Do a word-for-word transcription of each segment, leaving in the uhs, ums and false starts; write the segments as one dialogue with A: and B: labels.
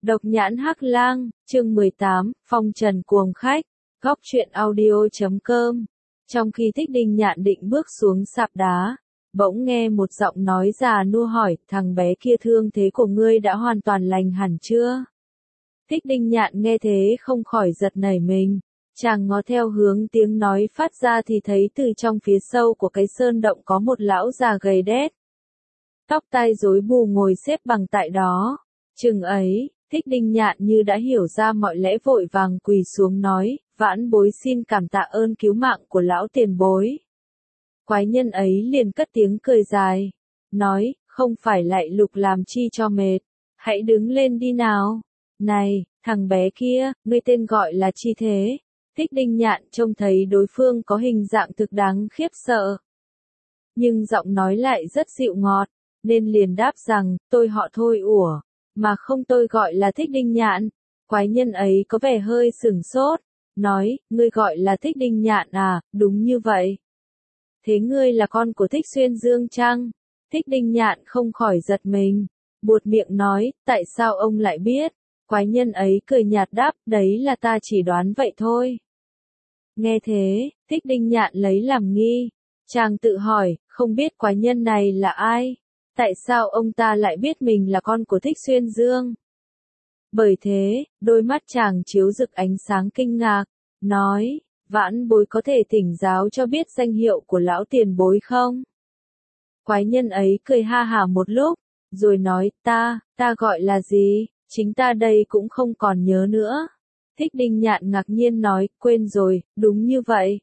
A: Độc nhãn hắc lang, chương mười tám, phong trần cuồng khách, góc truyện audio chấm com. Trong khi Thích Đinh Nhạn định bước xuống sạp đá, bỗng nghe một giọng nói già nua hỏi, thằng bé kia thương thế của ngươi đã hoàn toàn lành hẳn chưa? Thích Đinh Nhạn nghe thế không khỏi giật nảy mình, chàng ngó theo hướng tiếng nói phát ra thì thấy từ trong phía sâu của cái sơn động có một lão già gầy đét. Tóc tai rối bù ngồi xếp bằng tại đó, chừng ấy. Thích Đinh Nhạn như đã hiểu ra mọi lẽ vội vàng quỳ xuống nói, vãn bối xin cảm tạ ơn cứu mạng của lão tiền bối. Quái nhân ấy liền cất tiếng cười dài, nói, không phải lại lục làm chi cho mệt, hãy đứng lên đi nào. Này, thằng bé kia, ngươi tên gọi là chi thế? Thích Đinh Nhạn trông thấy đối phương có hình dạng thực đáng khiếp sợ. Nhưng giọng nói lại rất dịu ngọt, nên liền đáp rằng, tôi họ Thôi ủa. Mà không tôi gọi là Thích Đinh Nhạn. Quái nhân ấy có vẻ hơi sửng sốt, nói, ngươi gọi là Thích Đinh Nhạn à, đúng như vậy. Thế ngươi là con của Thích Xuyên Dương chăng? Thích Đinh Nhạn không khỏi giật mình, buột miệng nói, tại sao ông lại biết? Quái nhân ấy cười nhạt đáp, đấy là ta chỉ đoán vậy thôi. Nghe thế, Thích Đinh Nhạn lấy làm nghi, chàng tự hỏi, không biết quái nhân này là ai? Tại sao ông ta lại biết mình là con của Thích Xuyên Dương? Bởi thế, đôi mắt chàng chiếu rực ánh sáng kinh ngạc, nói, vãn bối có thể thỉnh giáo cho biết danh hiệu của lão tiền bối không? Quái nhân ấy cười ha hả một lúc, rồi nói, ta, ta gọi là gì, chính ta đây cũng không còn nhớ nữa. Thích Đinh Nhạn ngạc nhiên nói, quên rồi, đúng như vậy.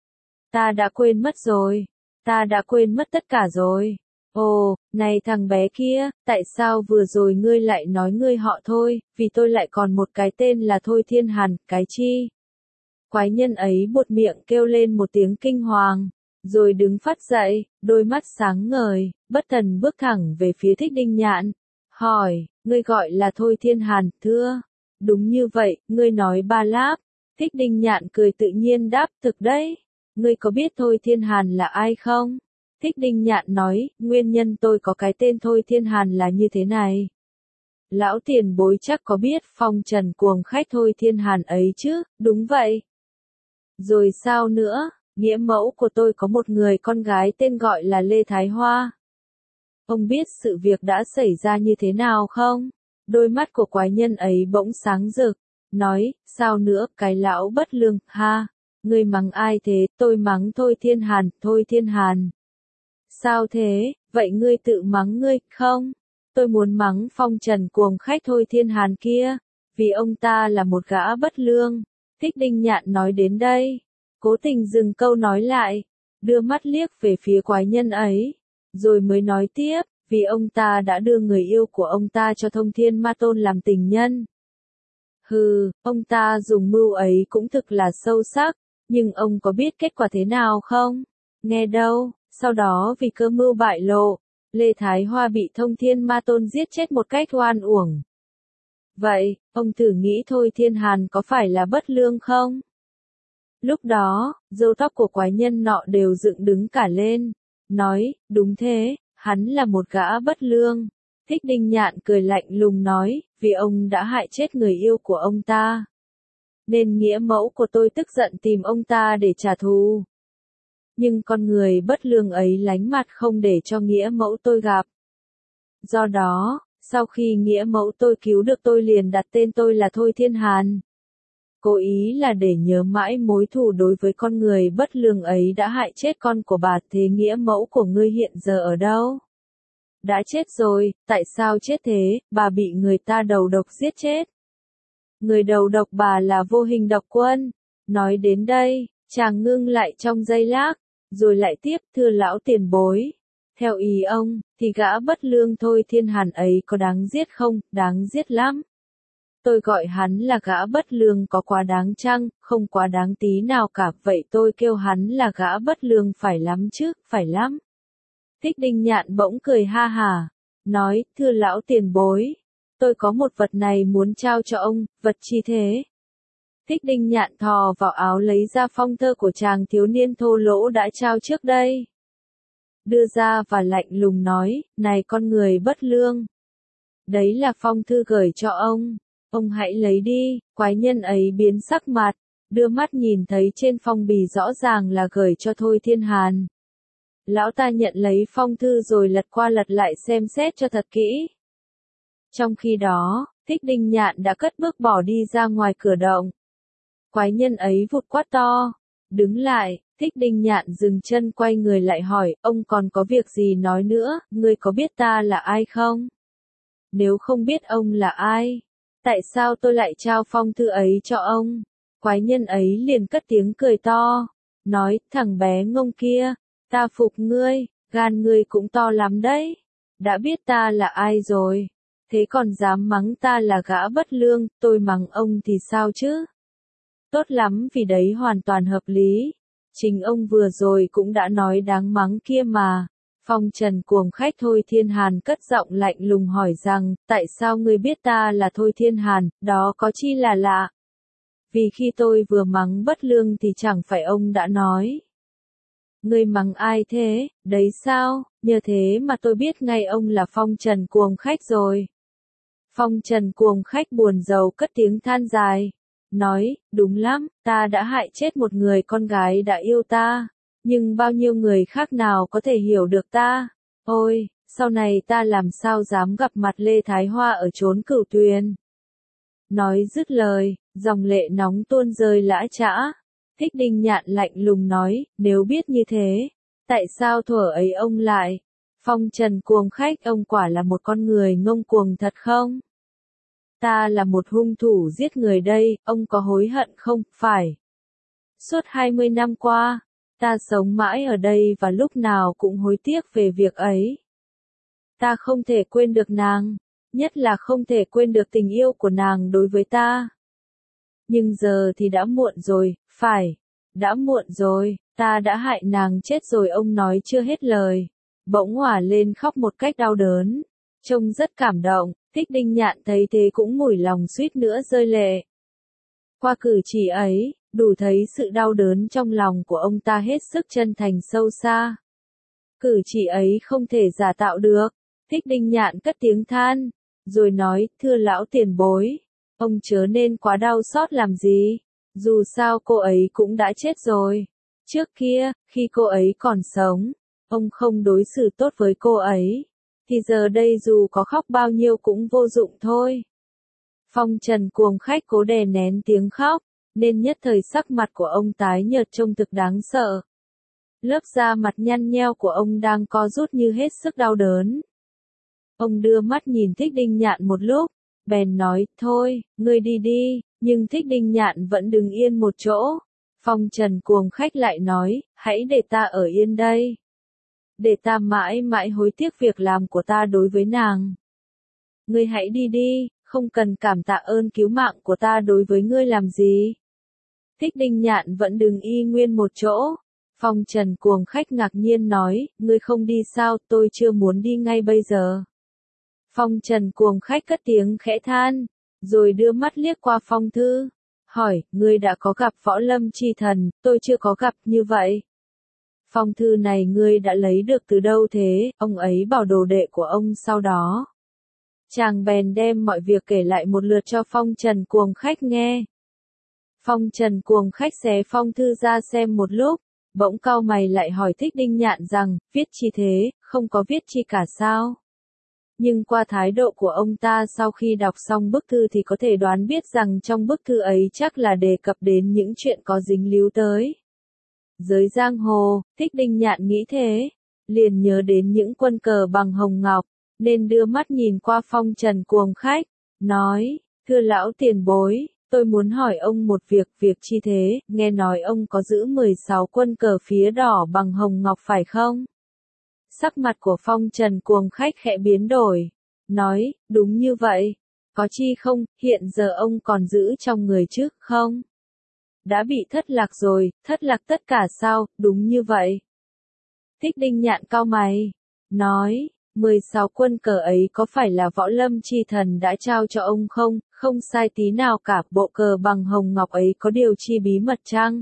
A: Ta đã quên mất rồi, ta đã quên mất tất cả rồi. Ồ, này thằng bé kia, tại sao vừa rồi ngươi lại nói ngươi họ Thôi, vì tôi lại còn một cái tên là Thôi Thiên Hàn, cái chi? Quái nhân ấy buột miệng kêu lên một tiếng kinh hoàng, rồi đứng phát dậy, đôi mắt sáng ngời, bất thần bước thẳng về phía Thích Đinh Nhạn, hỏi, ngươi gọi là Thôi Thiên Hàn, thưa? Đúng như vậy, ngươi nói ba láp. Thích Đinh Nhạn cười tự nhiên đáp, thực đấy, ngươi có biết Thôi Thiên Hàn là ai không? Thích Đinh Nhạn nói, nguyên nhân tôi có cái tên Thôi Thiên Hàn là như thế này. Lão tiền bối chắc có biết phong trần cuồng khách Thôi Thiên Hàn ấy chứ, đúng vậy. Rồi sao nữa, nghĩa mẫu của tôi có một người con gái tên gọi là Lê Thái Hoa. Ông biết sự việc đã xảy ra như thế nào không? Đôi mắt của quái nhân ấy bỗng sáng rực, nói, sao nữa, cái lão bất lương, ha, ngươi mắng ai thế, tôi mắng Thôi Thiên Hàn, Thôi Thiên Hàn. Sao thế, vậy ngươi tự mắng ngươi, không? Tôi muốn mắng phong trần cuồng khách Thôi Thiên Hàn kia, vì ông ta là một gã bất lương. Thích Đinh Nhạn nói đến đây, cố tình dừng câu nói lại, đưa mắt liếc về phía quái nhân ấy, rồi mới nói tiếp, vì ông ta đã đưa người yêu của ông ta cho Thông Thiên Ma Tôn làm tình nhân. Hừ, ông ta dùng mưu ấy cũng thực là sâu sắc, nhưng ông có biết kết quả thế nào không? Nghe đâu. Sau đó vì cơ mưu bại lộ, Lê Thái Hoa bị Thông Thiên Ma Tôn giết chết một cách oan uổng. Vậy, ông thử nghĩ Thôi Thiên Hàn có phải là bất lương không? Lúc đó, râu tóc của quái nhân nọ đều dựng đứng cả lên, nói, đúng thế, hắn là một gã bất lương. Thích Đinh Nhạn cười lạnh lùng nói, vì ông đã hại chết người yêu của ông ta. Nên nghĩa mẫu của tôi tức giận tìm ông ta để trả thù. Nhưng con người bất lương ấy lánh mặt không để cho nghĩa mẫu tôi gặp. Do đó, sau khi nghĩa mẫu tôi cứu được tôi liền đặt tên tôi là Thôi Thiên Hàn. Cố ý là để nhớ mãi mối thù đối với con người bất lương ấy đã hại chết con của bà. Thế nghĩa mẫu của ngươi hiện giờ ở đâu? Đã chết rồi, tại sao chết thế, bà bị người ta đầu độc giết chết. Người đầu độc bà là Vô Hình Độc Quân. Nói đến đây, chàng ngưng lại trong giây lát. Rồi lại tiếp, thưa lão tiền bối. Theo ý ông, thì gã bất lương Thôi Thiên Hàn ấy có đáng giết không? Đáng giết lắm. Tôi gọi hắn là gã bất lương có quá đáng chăng? Không quá đáng tí nào cả, vậy tôi kêu hắn là gã bất lương phải lắm chứ, phải lắm. Thích Đinh Nhạn bỗng cười ha hả, nói, thưa lão tiền bối, tôi có một vật này muốn trao cho ông, vật chi thế? Thích Đinh Nhạn thò vào áo lấy ra phong thơ của chàng thiếu niên thô lỗ đã trao trước đây. Đưa ra và lạnh lùng nói, này con người bất lương. Đấy là phong thư gửi cho ông. Ông hãy lấy đi, quái nhân ấy biến sắc mặt, đưa mắt nhìn thấy trên phong bì rõ ràng là gửi cho Thôi Thiên Hàn. Lão ta nhận lấy phong thư rồi lật qua lật lại xem xét cho thật kỹ. Trong khi đó, Thích Đinh Nhạn đã cất bước bỏ đi ra ngoài cửa động. Quái nhân ấy vụt quát to, đứng lại. Thích Đinh Nhạn dừng chân quay người lại hỏi, ông còn có việc gì nói nữa, ngươi có biết ta là ai không? Nếu không biết ông là ai, tại sao tôi lại trao phong thư ấy cho ông? Quái nhân ấy liền cất tiếng cười to, nói, thằng bé ngông kia, ta phục ngươi, gan ngươi cũng to lắm đấy. Đã biết ta là ai rồi, thế còn dám mắng ta là gã bất lương, tôi mắng ông thì sao chứ? Tốt lắm, vì đấy hoàn toàn hợp lý. Chính ông vừa rồi cũng đã nói đáng mắng kia mà. Phong trần cuồng khách Thôi Thiên Hàn cất giọng lạnh lùng hỏi rằng, tại sao ngươi biết ta là Thôi Thiên Hàn, đó có chi là lạ? Vì khi tôi vừa mắng bất lương thì chẳng phải ông đã nói. Ngươi mắng ai thế, đấy sao, nhờ thế mà tôi biết ngay ông là phong trần cuồng khách rồi. Phong trần cuồng khách buồn rầu cất tiếng than dài. Nói, đúng lắm, ta đã hại chết một người con gái đã yêu ta, nhưng bao nhiêu người khác nào có thể hiểu được ta. Ôi, sau này ta làm sao dám gặp mặt Lê Thái Hoa ở chốn Cửu Tuyền. Nói dứt lời, dòng lệ nóng tuôn rơi lã chã. Thích Đinh Nhạn lạnh lùng nói, nếu biết như thế, tại sao thuở ấy ông lại? Phong trần cuồng khách, ông quả là một con người ngông cuồng thật không? Ta là một hung thủ giết người đây, ông có hối hận không? Phải. Suốt hai mươi năm qua, ta sống mãi ở đây và lúc nào cũng hối tiếc về việc ấy. Ta không thể quên được nàng, nhất là không thể quên được tình yêu của nàng đối với ta. Nhưng giờ thì đã muộn rồi, phải, đã muộn rồi, ta đã hại nàng chết rồi. Ông nói chưa hết lời, bỗng òa lên khóc một cách đau đớn, trông rất cảm động. Thích Đinh Nhạn thấy thế cũng mủi lòng suýt nữa rơi lệ. Qua cử chỉ ấy, đủ thấy sự đau đớn trong lòng của ông ta hết sức chân thành sâu xa. Cử chỉ ấy không thể giả tạo được. Thích Đinh Nhạn cất tiếng than, rồi nói, thưa lão tiền bối, ông chớ nên quá đau xót làm gì, dù sao cô ấy cũng đã chết rồi. Trước kia, khi cô ấy còn sống, ông không đối xử tốt với cô ấy, thì giờ đây dù có khóc bao nhiêu cũng vô dụng thôi. Phong trần cuồng khách cố đè nén tiếng khóc, nên nhất thời sắc mặt của ông tái nhợt trông thực đáng sợ. Lớp da mặt nhăn nheo của ông đang co rút như hết sức đau đớn. Ông đưa mắt nhìn Thích Đinh Nhạn một lúc, bèn nói, thôi, ngươi đi đi, nhưng Thích Đinh Nhạn vẫn đứng yên một chỗ. Phong trần cuồng khách lại nói, hãy để ta ở yên đây. Để ta mãi mãi hối tiếc việc làm của ta đối với nàng. Ngươi hãy đi đi, không cần cảm tạ ơn cứu mạng của ta đối với ngươi làm gì. Thích Đinh Nhạn vẫn đứng y nguyên một chỗ. Phong trần cuồng khách ngạc nhiên nói, ngươi không đi sao, tôi chưa muốn đi ngay bây giờ. Phong trần cuồng khách cất tiếng khẽ than, rồi đưa mắt liếc qua phong thư, hỏi, ngươi đã có gặp Võ Lâm Chi Thần, tôi chưa có gặp như vậy. Phong thư này ngươi đã lấy được từ đâu thế? Ông ấy bảo đồ đệ của ông sau đó. Chàng bèn đem mọi việc kể lại một lượt cho phong trần cuồng khách nghe. Phong trần cuồng khách xé phong thư ra xem một lúc, bỗng cau mày lại hỏi Thích Đinh Nhạn rằng, viết chi thế, không có viết chi cả sao? Nhưng qua thái độ của ông ta sau khi đọc xong bức thư thì có thể đoán biết rằng trong bức thư ấy chắc là đề cập đến những chuyện có dính líu tới giới giang hồ. Thích Đinh Nhạn nghĩ thế, liền nhớ đến những quân cờ bằng hồng ngọc, nên đưa mắt nhìn qua phong trần cuồng khách, nói, thưa lão tiền bối, tôi muốn hỏi ông một việc, việc chi thế, nghe nói ông có giữ mười sáu quân cờ phía đỏ bằng hồng ngọc phải không? Sắc mặt của phong trần cuồng khách khẽ biến đổi, nói, đúng như vậy, có chi không, hiện giờ ông còn giữ trong người chứ, không? Đã bị thất lạc rồi, thất lạc tất cả sao, đúng như vậy. Thích Đinh Nhạn cau mày, nói, mười sáu quân cờ ấy có phải là Võ Lâm Chi Thần đã trao cho ông không? Không sai tí nào cả, bộ cờ bằng hồng ngọc ấy có điều chi bí mật chăng?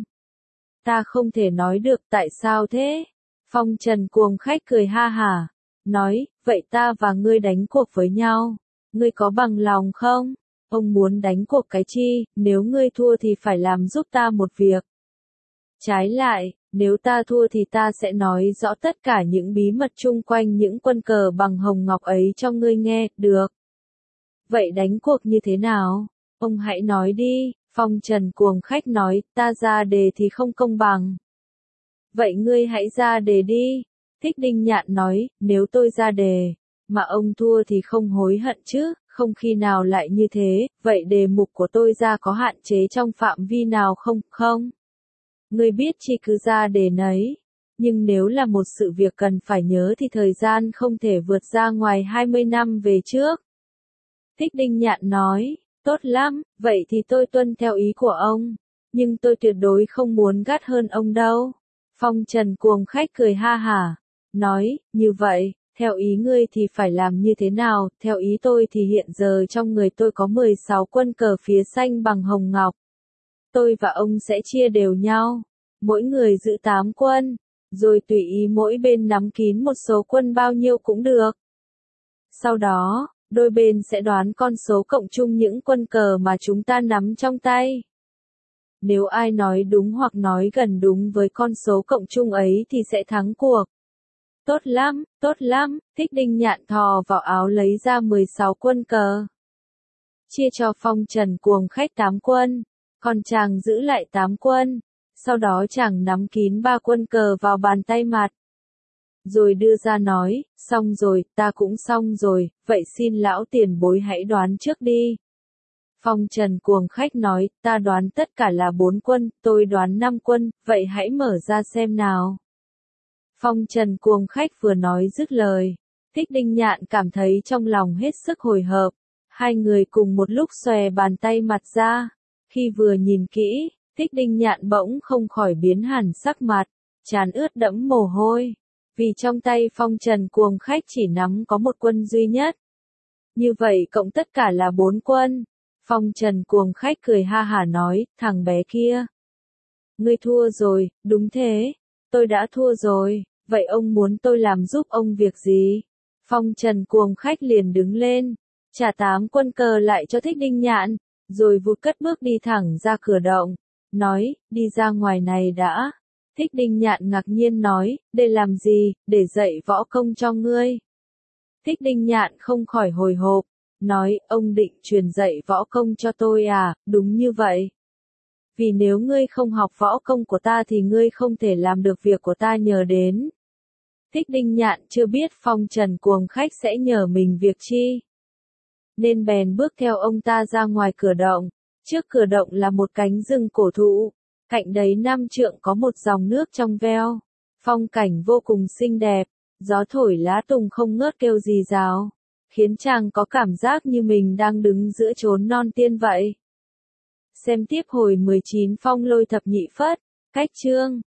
A: Ta không thể nói được, tại sao thế? Phong trần cuồng khách cười ha hả, nói, vậy ta và ngươi đánh cuộc với nhau, ngươi có bằng lòng không? Ông muốn đánh cuộc cái chi, nếu ngươi thua thì phải làm giúp ta một việc. Trái lại, nếu ta thua thì ta sẽ nói rõ tất cả những bí mật chung quanh những quân cờ bằng hồng ngọc ấy cho ngươi nghe, được. Vậy đánh cuộc như thế nào? Ông hãy nói đi, Phong Trần cuồng khách nói, ta ra đề thì không công bằng. Vậy ngươi hãy ra đề đi. Thích Đinh Nhạn nói, nếu tôi ra đề, mà ông thua thì không hối hận chứ, không khi nào lại như thế, vậy đề mục của tôi ra có hạn chế trong phạm vi nào không, không? Ngươi biết chi cứ ra đề nấy, nhưng nếu là một sự việc cần phải nhớ thì thời gian không thể vượt ra ngoài hai mươi năm về trước. Thích Đinh Nhạn nói, tốt lắm, vậy thì tôi tuân theo ý của ông, nhưng tôi tuyệt đối không muốn gắt hơn ông đâu. Phong Trần cuồng khách cười ha hả, nói, như vậy, theo ý ngươi thì phải làm như thế nào, theo ý tôi thì hiện giờ trong người tôi có mười sáu quân cờ phía xanh bằng hồng ngọc. Tôi và ông sẽ chia đều nhau, mỗi người giữ tám quân, rồi tùy ý mỗi bên nắm kín một số quân bao nhiêu cũng được. Sau đó, đôi bên sẽ đoán con số cộng chung những quân cờ mà chúng ta nắm trong tay. Nếu ai nói đúng hoặc nói gần đúng với con số cộng chung ấy thì sẽ thắng cuộc. Tốt lắm, tốt lắm, Thích Đinh Nhạn thò vào áo lấy ra mười sáu quân cờ. Chia cho Phong Trần cuồng khách tám quân, còn chàng giữ lại tám quân, sau đó chàng nắm kín ba quân cờ vào bàn tay mặt. Rồi đưa ra nói, xong rồi, ta cũng xong rồi, vậy xin lão tiền bối hãy đoán trước đi. Phong Trần cuồng khách nói, ta đoán tất cả là bốn quân, tôi đoán năm quân, vậy hãy mở ra xem nào. Phong Trần cuồng khách vừa nói dứt lời, Thích Đinh Nhạn cảm thấy trong lòng hết sức hồi hộp. Hai người cùng một lúc xòe bàn tay mặt ra. Khi vừa nhìn kỹ, Thích Đinh Nhạn bỗng không khỏi biến hẳn sắc mặt, trán ướt đẫm mồ hôi. Vì trong tay Phong Trần cuồng khách chỉ nắm có một quân duy nhất. Như vậy cộng tất cả là bốn quân. Phong Trần cuồng khách cười ha hả nói, thằng bé kia. Ngươi thua rồi, đúng thế. Tôi đã thua rồi, vậy ông muốn tôi làm giúp ông việc gì? Phong Trần cuồng khách liền đứng lên, trả tám quân cờ lại cho Thích Đinh Nhạn, rồi vụt cất bước đi thẳng ra cửa động, nói, đi ra ngoài này đã. Thích Đinh Nhạn ngạc nhiên nói, để làm gì, để dạy võ công cho ngươi. Thích Đinh Nhạn không khỏi hồi hộp, nói, ông định truyền dạy võ công cho tôi à, đúng như vậy. Vì nếu ngươi không học võ công của ta thì ngươi không thể làm được việc của ta nhờ đến. Thích Đinh Nhạn chưa biết Phong Trần cuồng khách sẽ nhờ mình việc chi. Nên bèn bước theo ông ta ra ngoài cửa động. Trước cửa động là một cánh rừng cổ thụ. Cạnh đấy năm trượng có một dòng nước trong veo. Phong cảnh vô cùng xinh đẹp. Gió thổi lá tùng không ngớt kêu rì rào. Khiến chàng có cảm giác như mình đang đứng giữa chốn non tiên vậy. Xem tiếp hồi mười chín Phong Lôi Thập Nhị Phất. Cách chương